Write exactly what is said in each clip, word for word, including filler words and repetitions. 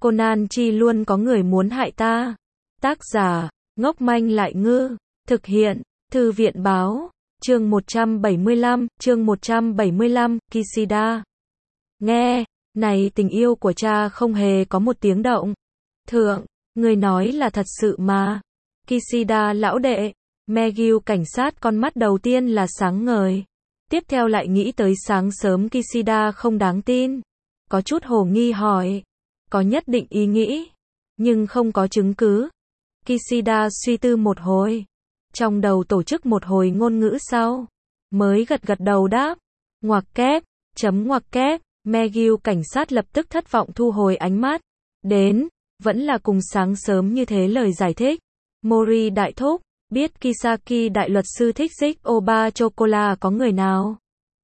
Conan chi luôn có người muốn hại ta. Tác giả, ngốc manh lại ngư. Thực hiện, Thư viện báo. Chương một trăm bảy mươi lăm, chương một trăm bảy mươi lăm, Kishida. Nghe, này tình yêu của cha không hề có một tiếng động. Thượng, người nói là thật sự mà. Kishida lão đệ. Megil cảnh sát con mắt đầu tiên là sáng ngời. Tiếp theo lại nghĩ tới sáng sớm Kishida không đáng tin. Có chút hồ nghi hỏi. Có nhất định ý nghĩ, nhưng không có chứng cứ. Kishida suy tư một hồi. Trong đầu tổ chức một hồi ngôn ngữ sau. Mới gật gật đầu đáp. Ngoặc kép, chấm ngoặc kép. Megil cảnh sát lập tức thất vọng thu hồi ánh mắt. Đến, vẫn là cùng sáng sớm như thế lời giải thích. Mori đại thúc, biết Kisaki đại luật sư thích Zik Oba Chocola có người nào?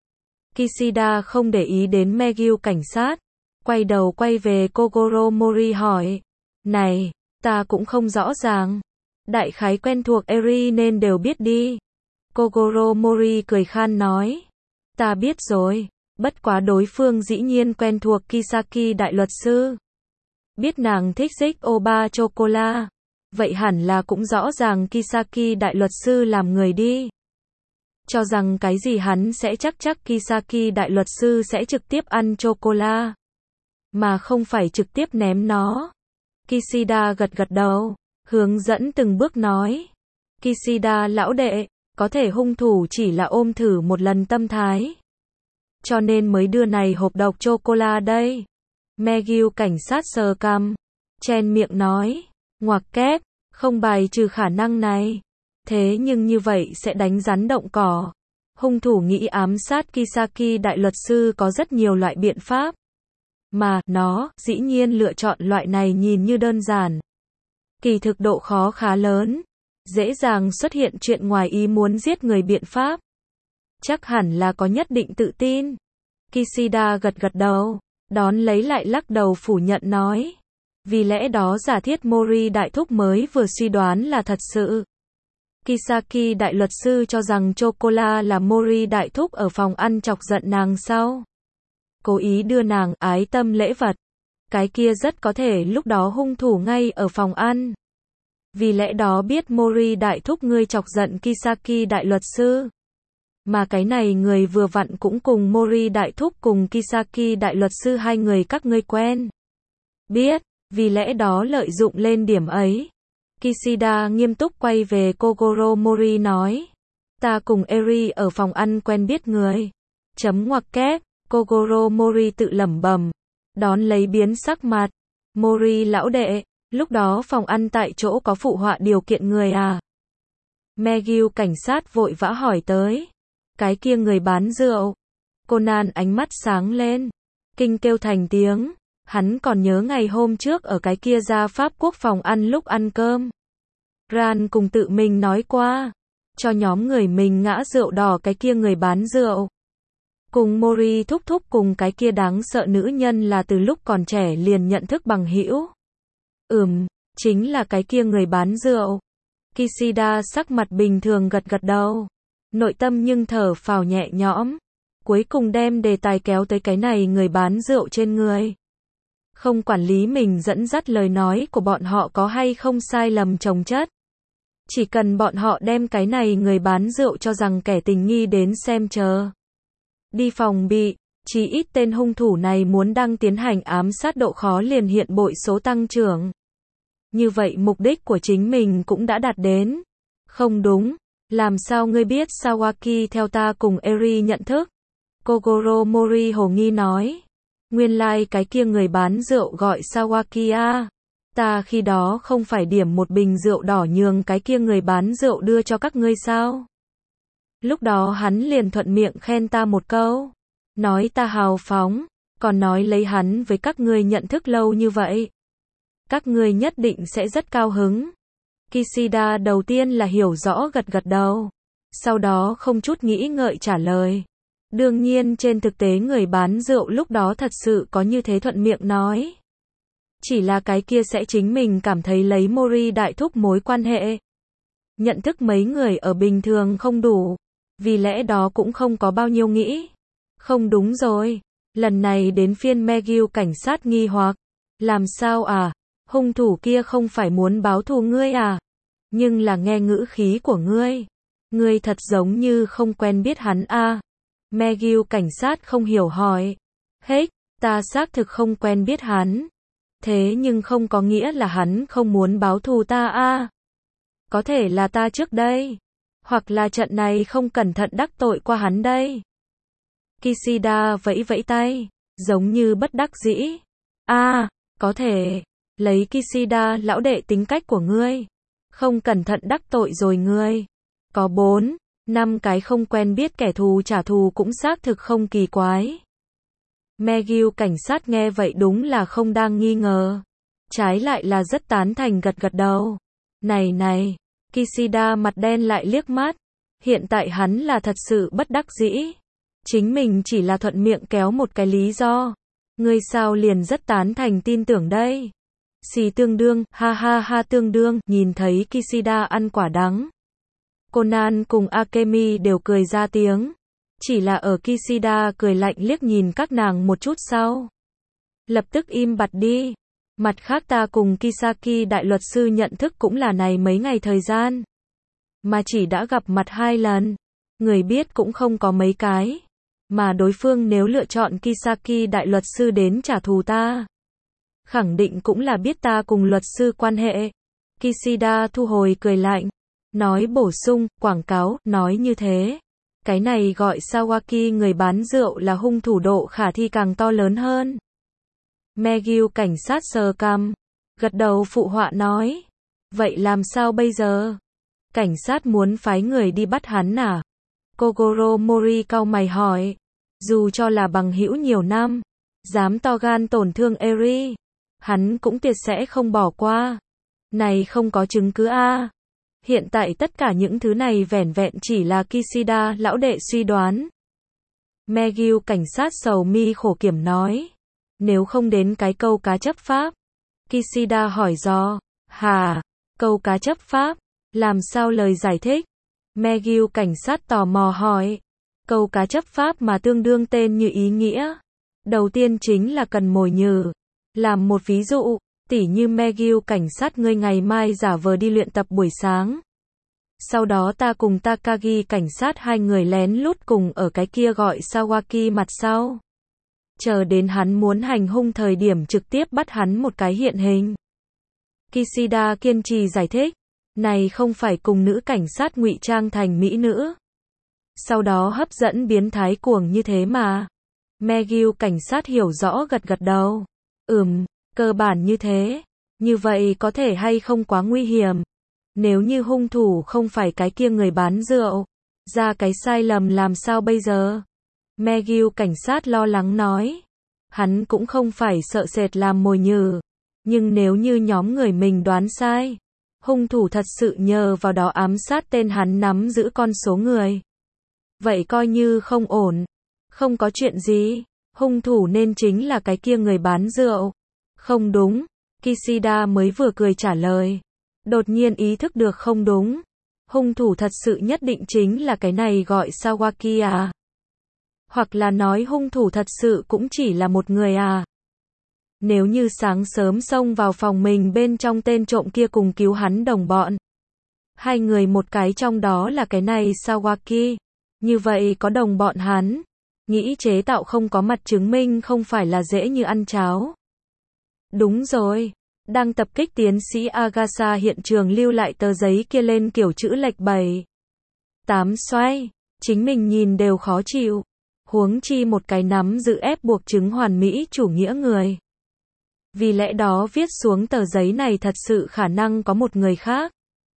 Kishida không để ý đến Megil cảnh sát. Quay đầu quay về Kogoro Mori hỏi. Này, ta cũng không rõ ràng. Đại khái quen thuộc Eri nên đều biết đi. Kogoro Mori cười khan nói. Ta biết rồi, bất quá đối phương dĩ nhiên quen thuộc Kisaki đại luật sư. Biết nàng thích Zik Oba Chocola. Vậy hẳn là cũng rõ ràng Kisaki đại luật sư làm người đi. Cho rằng cái gì hắn sẽ chắc chắc Kisaki đại luật sư sẽ trực tiếp ăn chocola. Mà không phải trực tiếp ném nó. Kishida gật gật đầu, hướng dẫn từng bước nói. Kishida lão đệ, có thể hung thủ chỉ là ôm thử một lần tâm thái. Cho nên mới đưa này hộp độc chocola đây. Megil cảnh sát sờ cằm, chen miệng nói. Ngoặc kép, không bài trừ khả năng này. Thế nhưng như vậy sẽ đánh rắn động cỏ. Hung thủ nghĩ ám sát Kisaki đại luật sư có rất nhiều loại biện pháp. Mà, nó, dĩ nhiên lựa chọn loại này nhìn như đơn giản. Kỳ thực độ khó khá lớn. Dễ dàng xuất hiện chuyện ngoài ý muốn giết người biện pháp. Chắc hẳn là có nhất định tự tin. Kishida gật gật đầu, đón lấy lại lắc đầu phủ nhận nói. Vì lẽ đó giả thiết Mori đại thúc mới vừa suy đoán là thật sự. Kisaki đại luật sư cho rằng chocola là Mori đại thúc ở phòng ăn chọc giận nàng sau. Cố ý đưa nàng ái tâm lễ vật. Cái kia rất có thể lúc đó hung thủ ngay ở phòng ăn. Vì lẽ đó biết Mori đại thúc ngươi chọc giận Kisaki đại luật sư. Mà cái này người vừa vặn cũng cùng Mori đại thúc cùng Kisaki đại luật sư hai người các ngươi quen. Biết, vì lẽ đó lợi dụng lên điểm ấy. Kishida nghiêm túc quay về Kogoro Mori nói. Ta cùng Eri ở phòng ăn quen biết người. Chấm ngoặc kép. Kogoro Mori tự lẩm bẩm, đón lấy biến sắc mặt. Mori lão đệ, lúc đó phòng ăn tại chỗ có phụ họa điều kiện người à? Megil cảnh sát vội vã hỏi tới. Cái kia người bán rượu. Conan ánh mắt sáng lên, kinh kêu thành tiếng. Hắn còn nhớ ngày hôm trước ở cái kia gia pháp quốc phòng ăn lúc ăn cơm. Ran cùng tự mình nói qua, cho nhóm người mình ngã rượu đỏ cái kia người bán rượu. Cùng Mori thúc thúc cùng cái kia đáng sợ nữ nhân là từ lúc còn trẻ liền nhận thức bằng hữu. Ừm, chính là cái kia người bán rượu. Kishida sắc mặt bình thường gật gật đầu. Nội tâm nhưng thở phào nhẹ nhõm. Cuối cùng đem đề tài kéo tới cái này người bán rượu trên người. Không quản lý mình dẫn dắt lời nói của bọn họ có hay không sai lầm chồng chất. Chỉ cần bọn họ đem cái này người bán rượu cho rằng kẻ tình nghi đến xem chờ. Đi phòng bị, chỉ ít tên hung thủ này muốn đang tiến hành ám sát độ khó liền hiện bội số tăng trưởng. Như vậy mục đích của chính mình cũng đã đạt đến. Không đúng, làm sao ngươi biết Sawaki theo ta cùng Eri nhận thức? Kogoro Mori hồ nghi nói. Nguyên lai like cái kia người bán rượu gọi Sawaki à. Ta khi đó không phải điểm một bình rượu đỏ nhường cái kia người bán rượu đưa cho các ngươi sao? Lúc đó hắn liền thuận miệng khen ta một câu. Nói ta hào phóng, còn nói lấy hắn với các ngươi nhận thức lâu như vậy. Các ngươi nhất định sẽ rất cao hứng. Kishida đầu tiên là hiểu rõ gật gật đầu. Sau đó không chút nghĩ ngợi trả lời. Đương nhiên trên thực tế người bán rượu lúc đó thật sự có như thế thuận miệng nói. Chỉ là cái kia sẽ chính mình cảm thấy lấy Mori đại thúc mối quan hệ. Nhận thức mấy người ở bình thường không đủ. Vì lẽ đó cũng không có bao nhiêu nghĩ. Không đúng rồi. Lần này đến phiên Megil cảnh sát nghi hoặc. Làm sao à? Hung thủ kia không phải muốn báo thù ngươi à? Nhưng là nghe ngữ khí của ngươi. Ngươi thật giống như không quen biết hắn a. McGill cảnh sát không hiểu hỏi. Hết, ta xác thực không quen biết hắn. Thế nhưng không có nghĩa là hắn không muốn báo thù ta a. Có thể là ta trước đây. Hoặc là trận này không cẩn thận đắc tội qua hắn đây. Kishida vẫy vẫy tay, giống như bất đắc dĩ. A, có thể. Lấy Kishida lão đệ tính cách của ngươi. Không cẩn thận đắc tội rồi ngươi. Có bốn, năm cái không quen biết kẻ thù trả thù cũng xác thực không kỳ quái. McGill cảnh sát nghe vậy đúng là không đang nghi ngờ. Trái lại là rất tán thành gật gật đầu. Này này, Kishida mặt đen lại liếc mắt. Hiện tại hắn là thật sự bất đắc dĩ. Chính mình chỉ là thuận miệng kéo một cái lý do. Ngươi sao liền rất tán thành tin tưởng đây. Xì tương đương, ha ha ha tương đương, nhìn thấy Kishida ăn quả đắng. Conan cùng Akemi đều cười ra tiếng. Chỉ là ở Kishida cười lạnh liếc nhìn các nàng một chút sau. Lập tức im bặt đi. Mặt khác ta cùng Kisaki đại luật sư nhận thức cũng là này mấy ngày thời gian. Mà chỉ đã gặp mặt hai lần. Người biết cũng không có mấy cái. Mà đối phương nếu lựa chọn Kisaki đại luật sư đến trả thù ta. Khẳng định cũng là biết ta cùng luật sư quan hệ. Kishida thu hồi cười lạnh. Nói bổ sung, quảng cáo, nói như thế. Cái này gọi Sawaki người bán rượu là hung thủ độ khả thi càng to lớn hơn. McGill cảnh sát sờ cằm. Gật đầu phụ họa nói. Vậy làm sao bây giờ? Cảnh sát muốn phái người đi bắt hắn à? Kogoro Mori cau mày hỏi. Dù cho là bằng hữu nhiều năm. Dám to gan tổn thương Eri. Hắn cũng tuyệt sẽ không bỏ qua. Này không có chứng cứ a. Hiện tại tất cả những thứ này vẻn vẹn chỉ là Kishida lão đệ suy đoán. McGill cảnh sát sầu mi khổ kiểm nói. Nếu không đến cái câu cá chấp pháp. Kishida hỏi dò. Hà, câu cá chấp pháp. Làm sao lời giải thích? McGill cảnh sát tò mò hỏi. Câu cá chấp pháp mà tương đương tên như ý nghĩa. Đầu tiên chính là cần mồi nhử. Làm một ví dụ, tỉ như McGill cảnh sát ngươi ngày mai giả vờ đi luyện tập buổi sáng. Sau đó ta cùng Takagi cảnh sát hai người lén lút cùng ở cái kia gọi Sawaki mặt sau. Chờ đến hắn muốn hành hung thời điểm trực tiếp bắt hắn một cái hiện hình. Kishida kiên trì giải thích. Này không phải cùng nữ cảnh sát ngụy trang thành mỹ nữ. Sau đó hấp dẫn biến thái cuồng như thế mà. McGill cảnh sát hiểu rõ gật gật đầu. Ừm, cơ bản như thế. Như vậy có thể hay không quá nguy hiểm. Nếu như hung thủ không phải cái kia người bán rượu. Ra cái sai lầm làm sao bây giờ? McGill cảnh sát lo lắng nói. Hắn cũng không phải sợ sệt làm mồi nhử. Nhưng nếu như nhóm người mình đoán sai. Hung thủ thật sự nhờ vào đó ám sát tên hắn nắm giữ con số người. Vậy coi như không ổn. Không có chuyện gì. Hung thủ nên chính là cái kia người bán rượu. Không đúng. Kishida mới vừa cười trả lời. Đột nhiên ý thức được không đúng. Hung thủ thật sự nhất định chính là cái này gọi Sawaki à? Hoặc là nói hung thủ thật sự cũng chỉ là một người à? Nếu như sáng sớm xông vào phòng mình bên trong tên trộm kia cùng cứu hắn đồng bọn. Hai người một cái trong đó là cái này Sawaki. Như vậy có đồng bọn hắn. Nghĩ chế tạo không có mặt chứng minh không phải là dễ như ăn cháo. Đúng rồi. Đang tập kích tiến sĩ Agasa hiện trường lưu lại tờ giấy kia lên kiểu chữ lệch bảy. Tám xoay. Chính mình nhìn đều khó chịu. Huống chi một cái nắm giữ ép buộc chứng hoàn mỹ chủ nghĩa người. Vì lẽ đó viết xuống tờ giấy này thật sự khả năng có một người khác.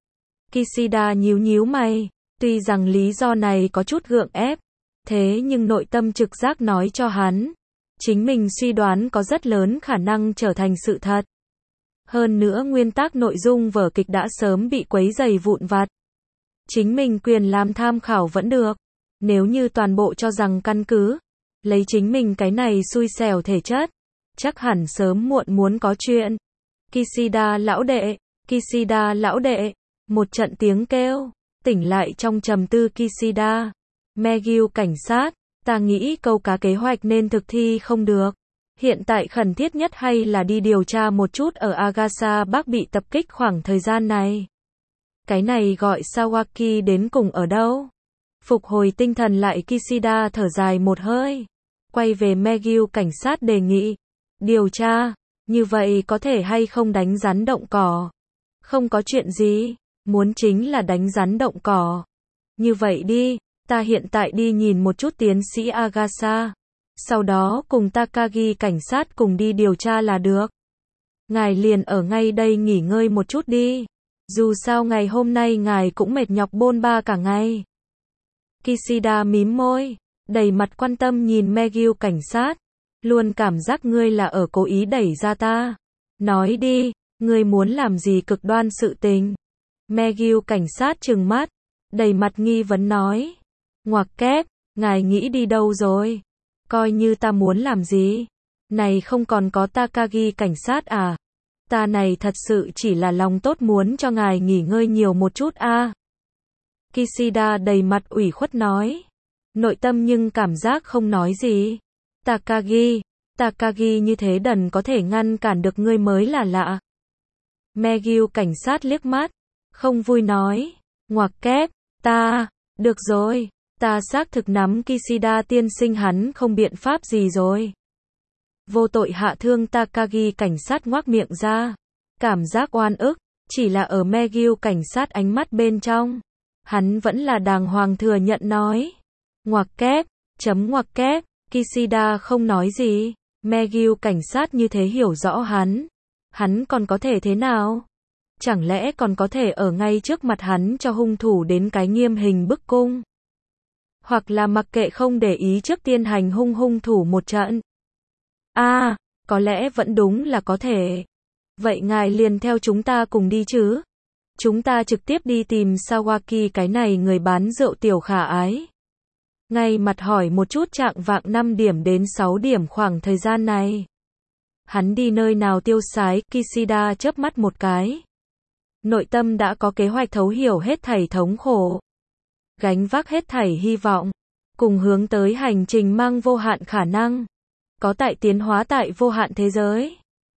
Kishida nhíu nhíu mày. Tuy rằng lý do này có chút gượng ép. Thế nhưng nội tâm trực giác nói cho hắn. Chính mình suy đoán có rất lớn khả năng trở thành sự thật. Hơn nữa nguyên tắc nội dung vở kịch đã sớm bị quấy rầy vụn vặt. Chính mình quyền làm tham khảo vẫn được. Nếu như toàn bộ cho rằng căn cứ. Lấy chính mình cái này xui xẻo thể chất. Chắc hẳn sớm muộn muốn có chuyện. Kishida lão đệ. Kishida lão đệ. Một trận tiếng kêu. Tỉnh lại trong trầm tư Kishida. McGill cảnh sát. Ta nghĩ câu cá kế hoạch nên thực thi không được. Hiện tại khẩn thiết nhất hay là đi điều tra một chút ở Agasha Bắc bị tập kích khoảng thời gian này. Cái này gọi Sawaki đến cùng ở đâu? Phục hồi tinh thần lại Kishida thở dài một hơi. Quay về Megyu cảnh sát đề nghị. Điều tra, như vậy có thể hay không đánh rắn động cỏ? Không có chuyện gì, muốn chính là đánh rắn động cỏ. Như vậy đi, ta hiện tại đi nhìn một chút tiến sĩ Agasha. Sau đó cùng Takagi cảnh sát cùng đi điều tra là được. Ngài liền ở ngay đây nghỉ ngơi một chút đi. Dù sao ngày hôm nay ngài cũng mệt nhọc bôn ba cả ngày. Kishida mím môi, đầy mặt quan tâm nhìn Megyu cảnh sát. Luôn cảm giác ngươi là ở cố ý đẩy ra ta. Nói đi, ngươi muốn làm gì cực đoan sự tình? Megyu cảnh sát trừng mắt, đầy mặt nghi vấn nói. Ngoặc kép, ngài nghĩ đi đâu rồi? Coi như ta muốn làm gì? Này không còn có Takagi cảnh sát à? Ta này thật sự chỉ là lòng tốt muốn cho ngài nghỉ ngơi nhiều một chút a. À. Kishida đầy mặt ủy khuất nói. Nội tâm nhưng cảm giác không nói gì. Takagi, Takagi như thế đần có thể ngăn cản được ngươi mới là lạ. Megyu cảnh sát liếc mắt, không vui nói. Ngoặc kép, ta, được rồi, ta xác thực nắm Kishida tiên sinh hắn không biện pháp gì rồi. Vô tội hạ thương Takagi cảnh sát ngoác miệng ra. Cảm giác oan ức, chỉ là ở Megyu cảnh sát ánh mắt bên trong. Hắn vẫn là đàng hoàng thừa nhận nói. Ngoặc kép, chấm ngoặc kép, Kishida không nói gì. Megyu cảnh sát như thế hiểu rõ hắn. Hắn còn có thể thế nào? Chẳng lẽ còn có thể ở ngay trước mặt hắn cho hung thủ đến cái nghiêm hình bức cung? Hoặc là mặc kệ không để ý trước tiên hành hung hung thủ một trận? A, à, có lẽ vẫn đúng là có thể. Vậy ngài liền theo chúng ta cùng đi chứ? Chúng ta trực tiếp đi tìm Sawaki cái này người bán rượu tiểu khả ái. Ngay mặt hỏi một chút trạng vạng năm điểm đến sáu điểm khoảng thời gian này. Hắn đi nơi nào tiêu sái, Kishida chớp mắt một cái. Nội tâm đã có kế hoạch thấu hiểu hết thảy thống khổ. Gánh vác hết thảy hy vọng. Cùng hướng tới hành trình mang vô hạn khả năng. Có tại tiến hóa tại vô hạn thế giới.